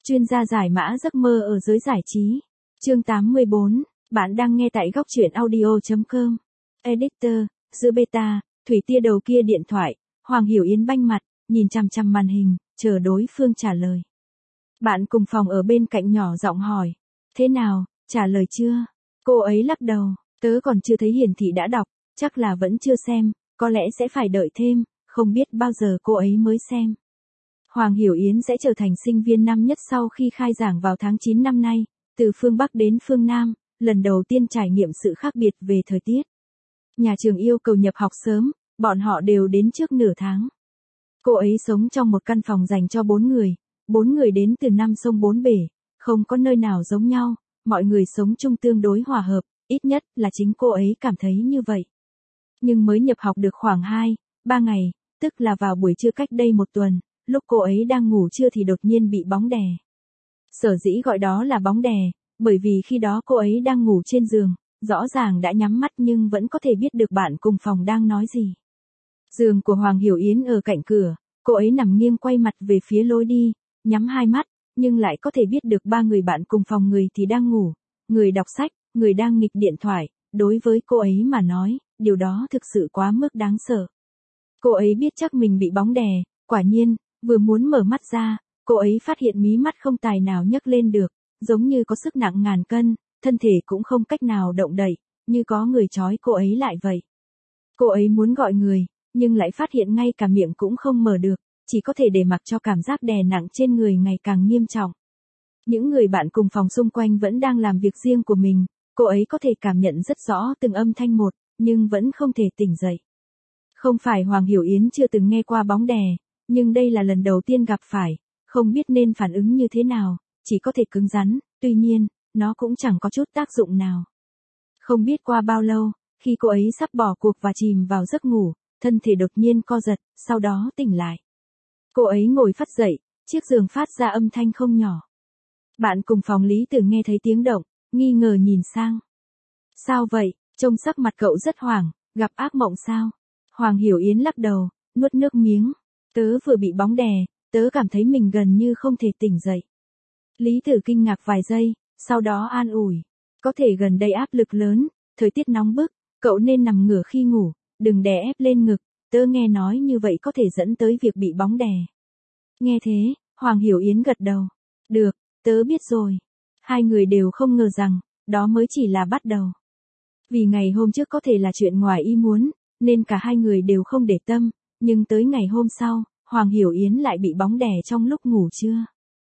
Chuyên gia giải mã giấc mơ ở giới giải trí. Chương 84, bạn đang nghe tại góc truyện audio.com. Editor, giữa beta, Thủy tia đầu kia điện thoại, Hoàng Hiểu Yến banh mặt, nhìn chằm chằm màn hình, chờ đối phương trả lời. Bạn cùng phòng ở bên cạnh nhỏ giọng hỏi. Thế nào, trả lời chưa? Cô ấy lắc đầu, tớ còn chưa thấy hiển thị đã đọc, chắc là vẫn chưa xem, có lẽ sẽ phải đợi thêm, không biết bao giờ cô ấy mới xem. Hoàng Hiểu Yến sẽ trở thành sinh viên năm nhất sau khi khai giảng vào tháng 9 năm nay, từ phương Bắc đến phương Nam, lần đầu tiên trải nghiệm sự khác biệt về thời tiết. Nhà trường yêu cầu nhập học sớm, bọn họ đều đến trước nửa tháng. Cô ấy sống trong một căn phòng dành cho 4 người đến từ 5 sông 4 bể, không có nơi nào giống nhau, mọi người sống chung tương đối hòa hợp, ít nhất là chính cô ấy cảm thấy như vậy. Nhưng mới nhập học được khoảng 2-3 ngày, tức là vào buổi trưa cách đây một tuần, lúc cô ấy đang ngủ trưa thì đột nhiên bị bóng đè. Sở dĩ gọi đó là bóng đè, bởi vì khi đó cô ấy đang ngủ trên giường, rõ ràng đã nhắm mắt nhưng vẫn có thể biết được bạn cùng phòng đang nói gì. Giường của Hoàng Hiểu Yến ở cạnh cửa, cô ấy nằm nghiêng quay mặt về phía lối đi, nhắm hai mắt, nhưng lại có thể biết được 3 người bạn cùng phòng, người thì đang ngủ, người đọc sách, người đang nghịch điện thoại. Đối với cô ấy mà nói, điều đó thực sự quá mức đáng sợ. Cô ấy biết chắc mình bị bóng đè, quả nhiên, vừa muốn mở mắt ra, cô ấy phát hiện mí mắt không tài nào nhấc lên được, giống như có sức nặng ngàn cân, thân thể cũng không cách nào động đậy, như có người trói cô ấy lại vậy. Cô ấy muốn gọi người, nhưng lại phát hiện ngay cả miệng cũng không mở được, chỉ có thể để mặc cho cảm giác đè nặng trên người ngày càng nghiêm trọng. Những người bạn cùng phòng xung quanh vẫn đang làm việc riêng của mình, cô ấy có thể cảm nhận rất rõ từng âm thanh một, nhưng vẫn không thể tỉnh dậy. Không phải Hoàng Hiểu Yến chưa từng nghe qua bóng đè, nhưng đây là lần đầu tiên gặp phải, không biết nên phản ứng như thế nào, chỉ có thể cứng rắn, tuy nhiên, nó cũng chẳng có chút tác dụng nào. Không biết qua bao lâu, khi cô ấy sắp bỏ cuộc và chìm vào giấc ngủ, thân thể đột nhiên co giật, sau đó tỉnh lại. Cô ấy ngồi phắt dậy, chiếc giường phát ra âm thanh không nhỏ. Bạn cùng phòng Lý Tử nghe thấy tiếng động, nghi ngờ nhìn sang. Sao vậy, trông sắc mặt cậu rất hoảng, gặp ác mộng sao? Hoàng Hiểu Yến lắc đầu, nuốt nước miếng. Tớ vừa bị bóng đè, tớ cảm thấy mình gần như không thể tỉnh dậy. Lý Tử kinh ngạc vài giây, sau đó an ủi. Có thể gần đây áp lực lớn, thời tiết nóng bức, cậu nên nằm ngửa khi ngủ, đừng đè ép lên ngực, tớ nghe nói như vậy có thể dẫn tới việc bị bóng đè. Nghe thế, Hoàng Hiểu Yến gật đầu. Được, tớ biết rồi. Hai người đều không ngờ rằng, đó mới chỉ là bắt đầu. Vì ngày hôm trước có thể là chuyện ngoài ý muốn, nên cả hai người đều không để tâm, nhưng tới ngày hôm sau, Hoàng Hiểu Yến lại bị bóng đè trong lúc ngủ trưa.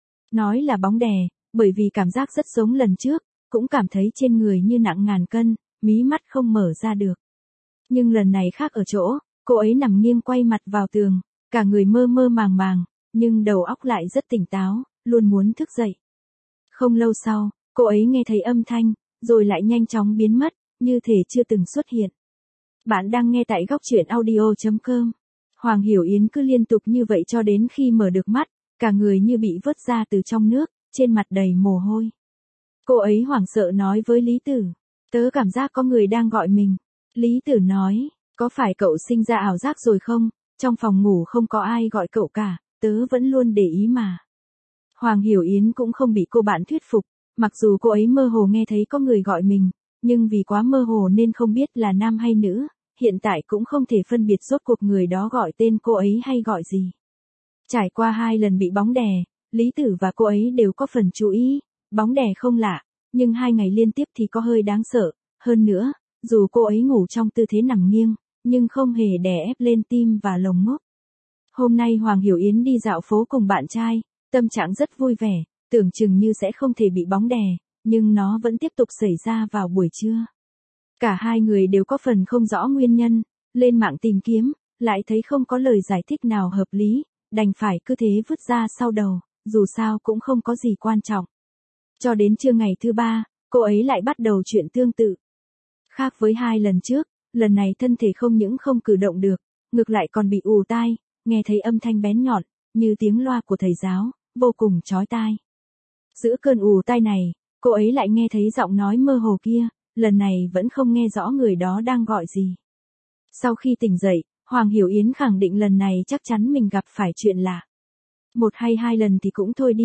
Nói là bóng đè, bởi vì cảm giác rất giống lần trước, cũng cảm thấy trên người như nặng ngàn cân, mí mắt không mở ra được. Nhưng lần này khác ở chỗ, cô ấy nằm nghiêng quay mặt vào tường, cả người mơ mơ màng màng, nhưng đầu óc lại rất tỉnh táo, luôn muốn thức dậy. Không lâu sau, cô ấy nghe thấy âm thanh, rồi lại nhanh chóng biến mất, như thể chưa từng xuất hiện. Bạn đang nghe tại góc truyện audio.com. Hoàng Hiểu Yến cứ liên tục như vậy cho đến khi mở được mắt, cả người như bị vớt ra từ trong nước, trên mặt đầy mồ hôi. Cô ấy hoảng sợ nói với Lý Tử. Tớ cảm giác có người đang gọi mình. Lý Tử nói, có phải cậu sinh ra ảo giác rồi không? Trong phòng ngủ không có ai gọi cậu cả, tớ vẫn luôn để ý mà. Hoàng Hiểu Yến cũng không bị cô bạn thuyết phục, mặc dù cô ấy mơ hồ nghe thấy có người gọi mình, nhưng vì quá mơ hồ nên không biết là nam hay nữ, hiện tại cũng không thể phân biệt rốt cuộc người đó gọi tên cô ấy hay gọi gì. Trải qua 2 lần bị bóng đè, Lý Tử và cô ấy đều có phần chú ý, bóng đè không lạ, nhưng 2 ngày liên tiếp thì có hơi đáng sợ, hơn nữa, dù cô ấy ngủ trong tư thế nằm nghiêng, nhưng không hề đè ép lên tim và lồng ngực. Hôm nay Hoàng Hiểu Yến đi dạo phố cùng bạn trai, tâm trạng rất vui vẻ, tưởng chừng như sẽ không thể bị bóng đè, nhưng nó vẫn tiếp tục xảy ra vào buổi trưa. Cả hai người đều có phần không rõ nguyên nhân, lên mạng tìm kiếm, lại thấy không có lời giải thích nào hợp lý, đành phải cứ thế vứt ra sau đầu, dù sao cũng không có gì quan trọng. Cho đến trưa ngày thứ 3, cô ấy lại bắt đầu chuyện tương tự. Khác với 2 lần trước, lần này thân thể không những không cử động được, ngược lại còn bị ù tai, nghe thấy âm thanh bén nhọn, như tiếng loa của thầy giáo, vô cùng chói tai. Giữa cơn ù tai này, cô ấy lại nghe thấy giọng nói mơ hồ kia, lần này vẫn không nghe rõ người đó đang gọi gì. Sau khi tỉnh dậy, Hoàng Hiểu Yến khẳng định lần này chắc chắn mình gặp phải chuyện lạ. 1 hay 2 lần thì cũng thôi đi,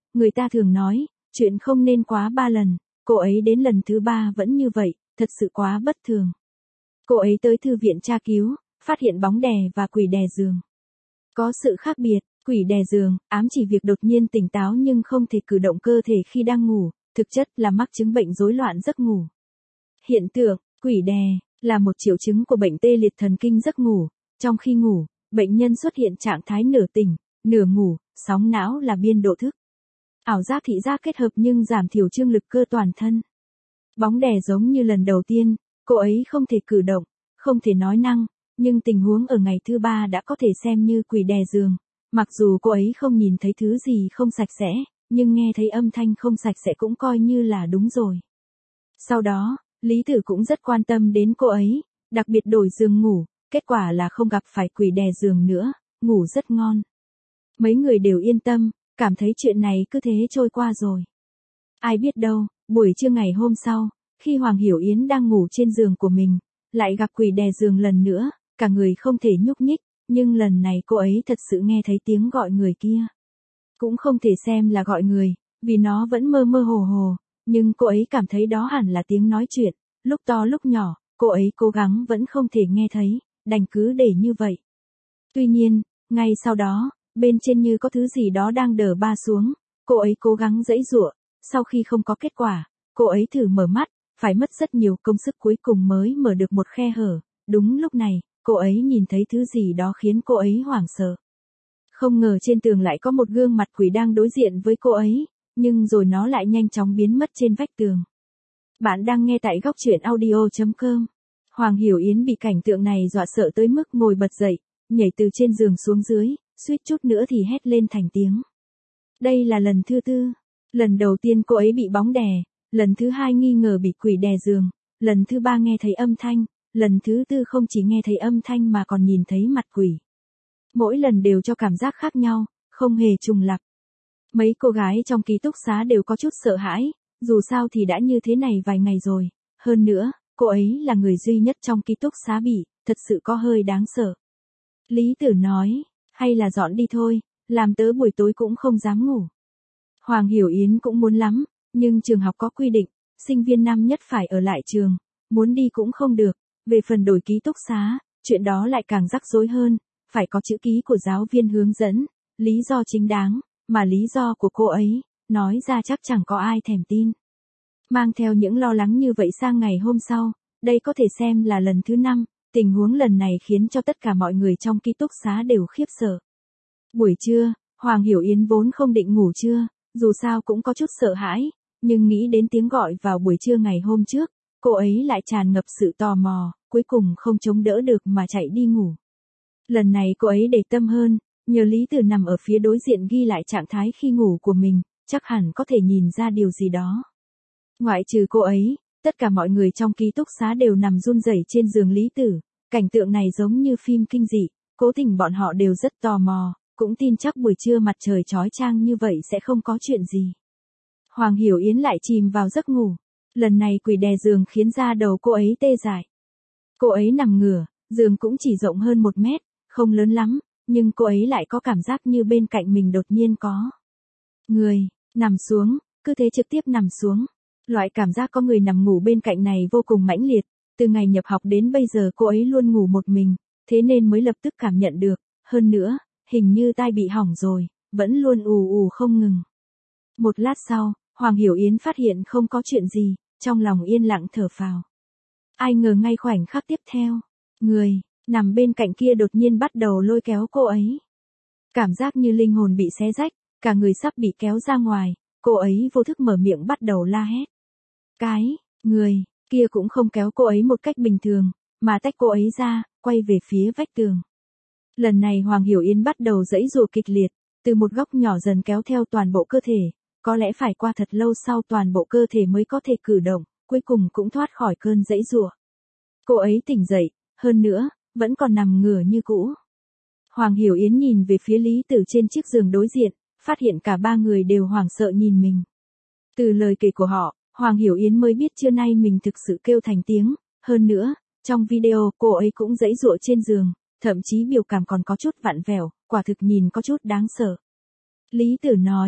người ta thường nói, chuyện không nên quá 3 lần, cô ấy đến lần thứ 3 vẫn như vậy, thật sự quá bất thường. Cô ấy tới thư viện tra cứu, phát hiện bóng đè và quỷ đè giường. Có sự khác biệt, quỷ đè giường, ám chỉ việc đột nhiên tỉnh táo nhưng không thể cử động cơ thể khi đang ngủ, thực chất là mắc chứng bệnh rối loạn giấc ngủ. Hiện tượng, quỷ đè, là một triệu chứng của bệnh tê liệt thần kinh giấc ngủ. Trong khi ngủ, bệnh nhân xuất hiện trạng thái nửa tỉnh, nửa ngủ, sóng não là biên độ thức. Ảo giác thị giác kết hợp nhưng giảm thiểu trương lực cơ toàn thân. Bóng đè giống như lần đầu tiên, cô ấy không thể cử động, không thể nói năng, nhưng tình huống ở ngày thứ 3 đã có thể xem như quỷ đè giường. Mặc dù cô ấy không nhìn thấy thứ gì không sạch sẽ, nhưng nghe thấy âm thanh không sạch sẽ cũng coi như là đúng rồi. Sau đó, Lý Tử cũng rất quan tâm đến cô ấy, đặc biệt đổi giường ngủ, kết quả là không gặp phải quỷ đè giường nữa, ngủ rất ngon. Mấy người đều yên tâm, cảm thấy chuyện này cứ thế trôi qua rồi. Ai biết đâu, buổi trưa ngày hôm sau, khi Hoàng Hiểu Yến đang ngủ trên giường của mình, lại gặp quỷ đè giường lần nữa, cả người không thể nhúc nhích, nhưng lần này cô ấy thật sự nghe thấy tiếng gọi người kia. Cũng không thể xem là gọi người, vì nó vẫn mơ mơ hồ hồ, nhưng cô ấy cảm thấy đó hẳn là tiếng nói chuyện, lúc to lúc nhỏ, cô ấy cố gắng vẫn không thể nghe thấy, đành cứ để như vậy. Tuy nhiên, ngay sau đó, bên trên như có thứ gì đó đang đờ ba xuống, cô ấy cố gắng giãy giụa, sau khi không có kết quả, cô ấy thử mở mắt, phải mất rất nhiều công sức cuối cùng mới mở được một khe hở, đúng lúc này, cô ấy nhìn thấy thứ gì đó khiến cô ấy hoảng sợ. Không ngờ trên tường lại có một gương mặt quỷ đang đối diện với cô ấy, nhưng rồi nó lại nhanh chóng biến mất trên vách tường. Bạn đang nghe tại góc truyện audio.com. Hoàng Hiểu Yến bị cảnh tượng này dọa sợ tới mức ngồi bật dậy, nhảy từ trên giường xuống dưới, suýt chút nữa thì hét lên thành tiếng. Đây là lần thứ 4. Lần đầu tiên cô ấy bị bóng đè, lần thứ 2 nghi ngờ bị quỷ đè giường, lần thứ 3 nghe thấy âm thanh, lần thứ 4 không chỉ nghe thấy âm thanh mà còn nhìn thấy mặt quỷ. Mỗi lần đều cho cảm giác khác nhau, không hề trùng lặp. Mấy cô gái trong ký túc xá đều có chút sợ hãi, dù sao thì đã như thế này vài ngày rồi. Hơn nữa, cô ấy là người duy nhất trong ký túc xá bị, thật sự có hơi đáng sợ. Lý Tử nói, hay là dọn đi thôi, làm tớ buổi tối cũng không dám ngủ. Hoàng Hiểu Yến cũng muốn lắm, nhưng trường học có quy định, sinh viên năm nhất phải ở lại trường, muốn đi cũng không được. Về phần đổi ký túc xá, chuyện đó lại càng rắc rối hơn, phải có chữ ký của giáo viên hướng dẫn, lý do chính đáng, mà lý do của cô ấy, nói ra chắc chẳng có ai thèm tin. Mang theo những lo lắng như vậy sang ngày hôm sau, đây có thể xem là lần thứ 5, tình huống lần này khiến cho tất cả mọi người trong ký túc xá đều khiếp sợ. Buổi trưa, Hoàng Hiểu Yến vốn không định ngủ trưa, dù sao cũng có chút sợ hãi, nhưng nghĩ đến tiếng gọi vào buổi trưa ngày hôm trước, cô ấy lại tràn ngập sự tò mò, cuối cùng không chống đỡ được mà chạy đi ngủ. Lần này cô ấy để tâm hơn, nhờ Lý Tử nằm ở phía đối diện ghi lại trạng thái khi ngủ của mình, chắc hẳn có thể nhìn ra điều gì đó. Ngoại trừ cô ấy, tất cả mọi người trong ký túc xá đều nằm run rẩy trên giường Lý Tử, cảnh tượng này giống như phim kinh dị, cố tình bọn họ đều rất tò mò, cũng tin chắc buổi trưa mặt trời chói chang như vậy sẽ không có chuyện gì. Hoàng Hiểu Yến lại chìm vào giấc ngủ, lần này quỷ đè giường khiến da đầu cô ấy tê dại. Cô ấy nằm ngửa, giường cũng chỉ rộng hơn 1 mét, không lớn lắm, nhưng cô ấy lại có cảm giác như bên cạnh mình đột nhiên có người nằm xuống, cứ thế trực tiếp nằm xuống. Loại cảm giác có người nằm ngủ bên cạnh này vô cùng mãnh liệt, từ ngày nhập học đến bây giờ cô ấy luôn ngủ một mình, thế nên mới lập tức cảm nhận được, hơn nữa, hình như tai bị hỏng rồi, vẫn luôn ù ù không ngừng. Một lát sau, Hoàng Hiểu Yến phát hiện không có chuyện gì, trong lòng yên lặng thở phào. Ai ngờ ngay khoảnh khắc tiếp theo, người nằm bên cạnh kia đột nhiên bắt đầu lôi kéo cô ấy. Cảm giác như linh hồn bị xé rách, cả người sắp bị kéo ra ngoài, cô ấy vô thức mở miệng bắt đầu la hét. Cái người kia cũng không kéo cô ấy một cách bình thường, mà tách cô ấy ra, quay về phía vách tường. Lần này Hoàng Hiểu Yến bắt đầu giãy giụa kịch liệt, từ một góc nhỏ dần kéo theo toàn bộ cơ thể, có lẽ phải qua thật lâu sau toàn bộ cơ thể mới có thể cử động, cuối cùng cũng thoát khỏi cơn giãy giụa. Cô ấy tỉnh dậy, hơn nữa, vẫn còn nằm ngửa như cũ. Hoàng Hiểu Yến nhìn về phía Lý Tử trên chiếc giường đối diện, phát hiện cả 3 người đều hoảng sợ nhìn mình. Từ lời kể của họ, Hoàng Hiểu Yến mới biết trưa nay mình thực sự kêu thành tiếng, hơn nữa, trong video cô ấy cũng giãy giụa trên giường, thậm chí biểu cảm còn có chút vặn vẹo, quả thực nhìn có chút đáng sợ. Lý Tử nói,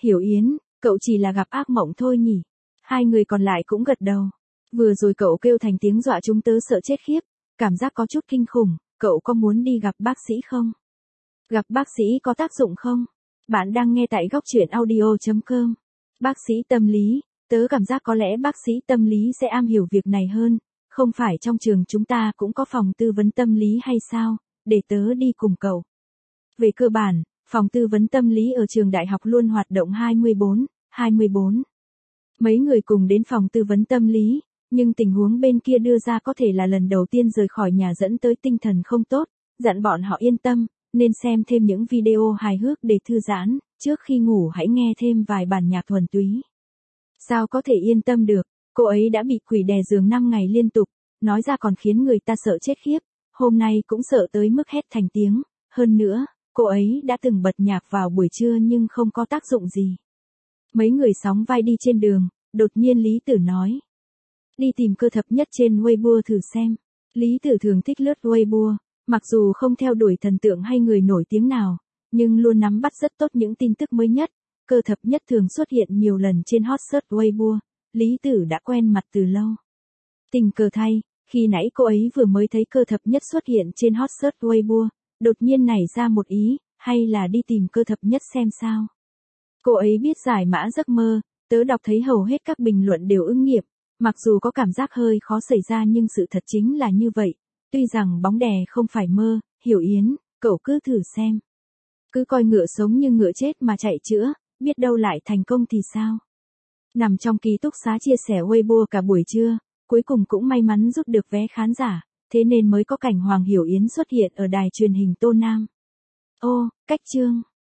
Hiểu Yến, cậu chỉ là gặp ác mộng thôi nhỉ? Hai người còn lại cũng gật đầu. Vừa rồi cậu kêu thành tiếng dọa chúng tớ sợ chết khiếp, cảm giác có chút kinh khủng, cậu có muốn đi gặp bác sĩ không? Gặp bác sĩ có tác dụng không? Bạn đang nghe tại góc truyện audio.com. Bác sĩ tâm lý, tớ cảm giác có lẽ bác sĩ tâm lý sẽ am hiểu việc này hơn, không phải trong trường chúng ta cũng có phòng tư vấn tâm lý hay sao, để tớ đi cùng cậu. Về cơ bản, phòng tư vấn tâm lý ở trường đại học luôn hoạt động 24/24. Mấy người cùng đến phòng tư vấn tâm lý, nhưng tình huống bên kia đưa ra có thể là lần đầu tiên rời khỏi nhà dẫn tới tinh thần không tốt, dặn bọn họ yên tâm, nên xem thêm những video hài hước để thư giãn, trước khi ngủ hãy nghe thêm vài bản nhạc thuần túy. Sao có thể yên tâm được, cô ấy đã bị quỷ đè giường 5 ngày liên tục, nói ra còn khiến người ta sợ chết khiếp, hôm nay cũng sợ tới mức hét thành tiếng, hơn nữa, cô ấy đã từng bật nhạc vào buổi trưa nhưng không có tác dụng gì. Mấy người sóng vai đi trên đường, đột nhiên Lý Tử nói. Đi tìm cơ thập nhất trên Weibo thử xem. Lý Tử thường thích lướt Weibo, mặc dù không theo đuổi thần tượng hay người nổi tiếng nào, nhưng luôn nắm bắt rất tốt những tin tức mới nhất. Cơ thập nhất thường xuất hiện nhiều lần trên hot search Weibo, Lý Tử đã quen mặt từ lâu. Tình cờ thay, khi nãy cô ấy vừa mới thấy cơ thập nhất xuất hiện trên hot search Weibo, đột nhiên nảy ra một ý, hay là đi tìm cơ thập nhất xem sao. Cô ấy biết giải mã giấc mơ, tớ đọc thấy hầu hết các bình luận đều ứng nghiệm, mặc dù có cảm giác hơi khó xảy ra nhưng sự thật chính là như vậy, tuy rằng bóng đè không phải mơ, Hiểu Yến, cậu cứ thử xem. Cứ coi ngựa sống như ngựa chết mà chạy chữa, biết đâu lại thành công thì sao. Nằm trong ký túc xá chia sẻ Weibo cả buổi trưa, cuối cùng cũng may mắn rút được vé khán giả, thế nên mới có cảnh Hoàng Hiểu Yến xuất hiện ở đài truyền hình Tô Nam. Ô, cách chương.